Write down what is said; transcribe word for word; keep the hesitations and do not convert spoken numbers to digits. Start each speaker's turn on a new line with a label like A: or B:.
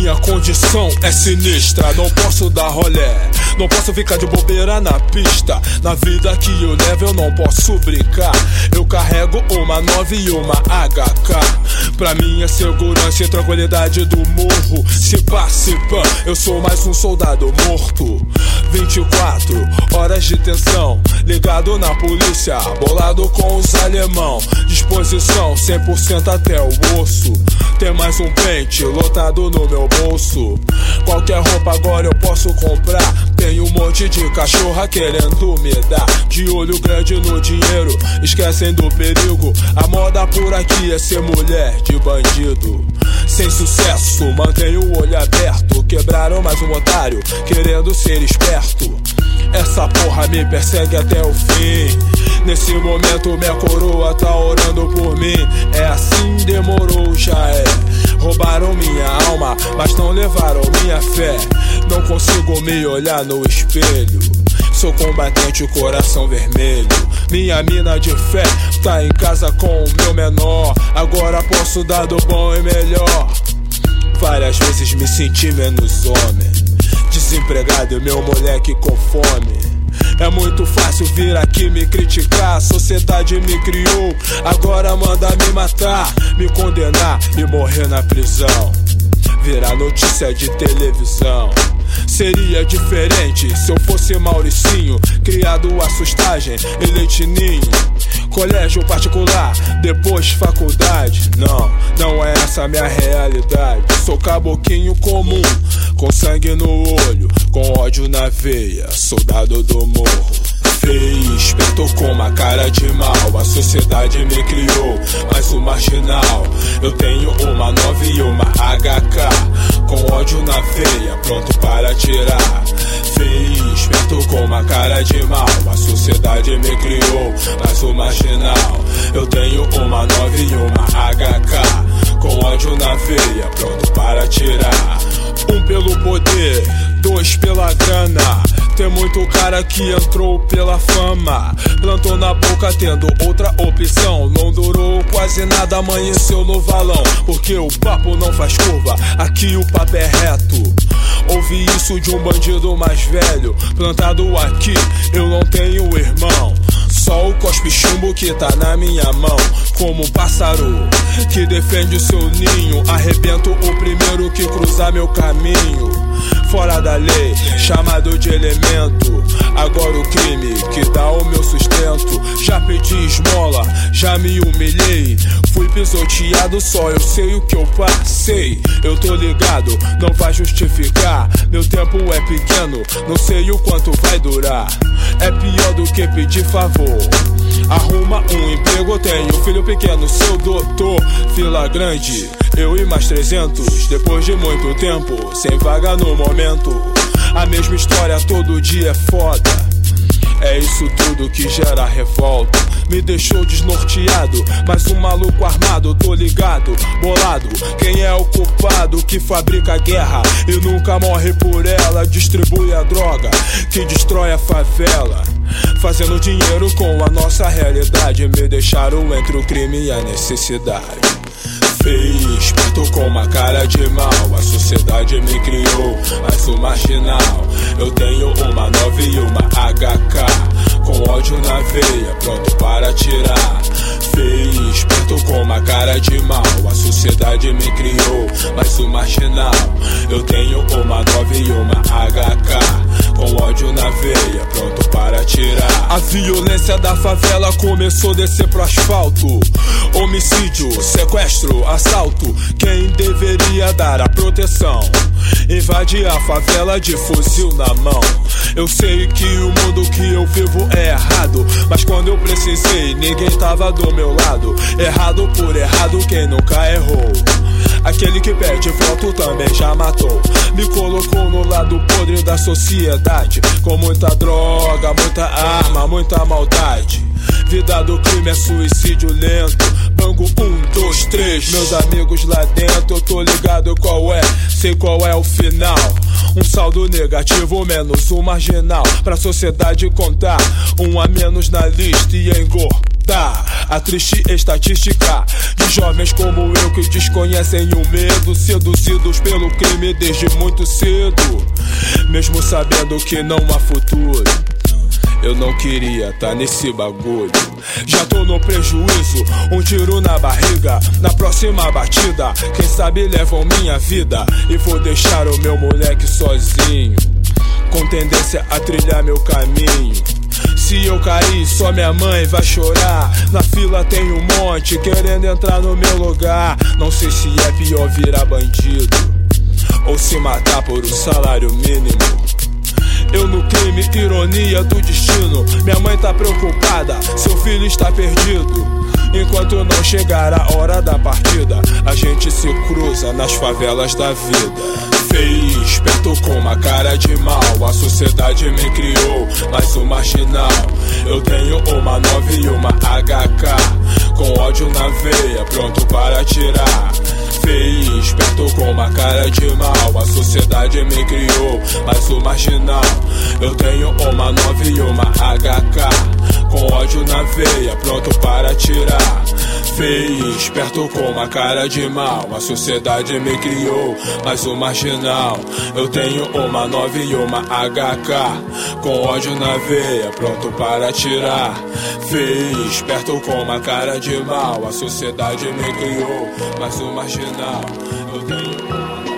A: Minha condição é sinistra, não posso dar rolé, não posso ficar de bobeira na pista. Na vida que eu levo eu não posso brincar. Eu carrego uma nove e uma H K pra minha segurança e tranquilidade do morro. Se pá, se pá, eu sou mais um soldado morto. Vinte e quatro horas de tensão, ligado na polícia, bolado com os alemão. Disposição cem por cento até o osso. Tem mais um pente lotado no meu bolso. Qualquer roupa agora eu posso comprar. Tem um monte de cachorra querendo me dar. De olho grande no dinheiro, esquecem do perigo. A moda por aqui é ser mulher de bandido. Sem sucesso, mantenho o olho aberto. Quebraram mais um otário, querendo ser esperto. Essa porra me persegue até o fim. Nesse momento minha coroa tá orando por mim. É assim, demorou, já é. Roubaram minha alma, mas não levaram minha fé. Não consigo me olhar no espelho. Sou combatente, o coração vermelho. Minha mina de fé tá em casa com o meu menor. Agora posso dar do bom e melhor. Várias vezes me senti menos homem, desempregado e meu moleque com fome. É muito fácil vir aqui me criticar. A sociedade me criou, agora manda me matar, me condenar e morrer na prisão. Virar notícia de televisão. Seria diferente se eu fosse Mauricinho, criado a sustagem e leitinho. Colégio particular, depois faculdade. Não, não é essa a minha realidade. Sou caboquinho comum, com sangue no olho, com ódio na veia, soldado do morro. Feio, esperto com uma cara de mal. A sociedade me criou, mas o marginal. Eu tenho uma nove e uma H K, com ódio na veia, pronto para atirar. Feio, esperto com uma cara de mal. A sociedade me criou, mas o marginal. Eu tenho uma nove e uma H K, com ódio na veia, pronto para atirar. Um pelo poder, dois pela grana. Tem muito cara que entrou pela fama, plantou na boca tendo outra opção. Não durou quase nada, amanheceu no valão. Porque o papo não faz curva, aqui o papo é reto. Ouvi isso de um bandido mais velho. Plantado aqui, eu não tenho irmão. Só o cospe-chumbo que tá na minha mão. Como um pássaro que defende o seu ninho. Arrebento o primeiro que cruzar meu caminho. Fora da lei, chamado de elemento. Agora o crime que dá o meu sustento. Já pedi esmola, já me humilhei. Fui pisoteado, só eu sei o que eu passei. Eu tô ligado, não vai justificar. Meu tempo é pequeno, não sei o quanto vai durar. É pior do que pedir favor. Arruma um emprego, tenho filho pequeno, seu doutor. Fila grande, eu e mais trezentos. Depois de muito tempo, sem vaga no momento. A mesma história todo dia é foda. É isso tudo que gera revolta. Me deixou desnorteado, mas um maluco armado, tô ligado, bolado. Quem é o culpado que fabrica a guerra e nunca morre por ela? Distribui a droga que destrói a favela, fazendo dinheiro com a nossa realidade. Me deixaram entre o crime e a necessidade. Feio, esperto com uma cara de mal. A sociedade me criou, mas o marginal. Eu tenho uma nove e uma H K, com ódio na veia, pronto para atirar. Feio, esperto com uma cara de mal. A sociedade me criou, mas o marginal. Eu tenho uma nove e uma H K, com ódio na veia, pronto para atirar. A violência da favela começou a descer pro asfalto. Homicídio, sequestro, assalto. Quem deveria dar a proteção invade a favela de fuzil na mão. Eu sei que o mundo que eu vivo é errado, mas quando eu precisei ninguém tava do meu lado. Errado por errado, quem nunca errou. Aquele que pede voto também já matou. Me colocou no lado podre da sociedade, com muita droga, muita arma, muita maldade. Vida do crime é suicídio lento. Bango um, dois, três. Meus amigos lá dentro, eu tô ligado qual é, sei qual é o final. Um saldo negativo menos um marginal, pra sociedade contar um a menos na lista e engordar a triste estatística de jovens como eu que desconhecem o medo, seduzidos pelo crime desde muito cedo, mesmo sabendo que não há futuro. Eu não queria tá nesse bagulho. Já tô no prejuízo, um tiro na barriga. Na próxima batida, quem sabe levam minha vida e vou deixar o meu moleque sozinho, com tendência a trilhar meu caminho. Se eu cair, só minha mãe vai chorar. Na fila tem um monte querendo entrar no meu lugar. Não sei se é pior virar bandido ou se matar por um salário mínimo. Eu no crime, ironia do destino. Minha mãe tá preocupada, seu filho está perdido. Enquanto não chegar a hora da partida, a gente se cruza nas favelas da vida. Feio, esperto com uma cara de mal, a sociedade me criou, mais um marginal. Eu tenho uma nove e uma H K, com ódio na veia, pronto para atirar. Feio, esperto com uma cara de mal, a sociedade me criou, mais um marginal. Eu tenho uma nove e uma H K, com ódio na veia, pronto para atirar. Feio, esperto com uma cara de mal, a sociedade me criou, mais um marginal. Eu tenho uma nove e uma H K, com ódio na veia, pronto para atirar. Feio, esperto com uma cara de mal, a sociedade me criou, mais um marginal. Eu tenho uma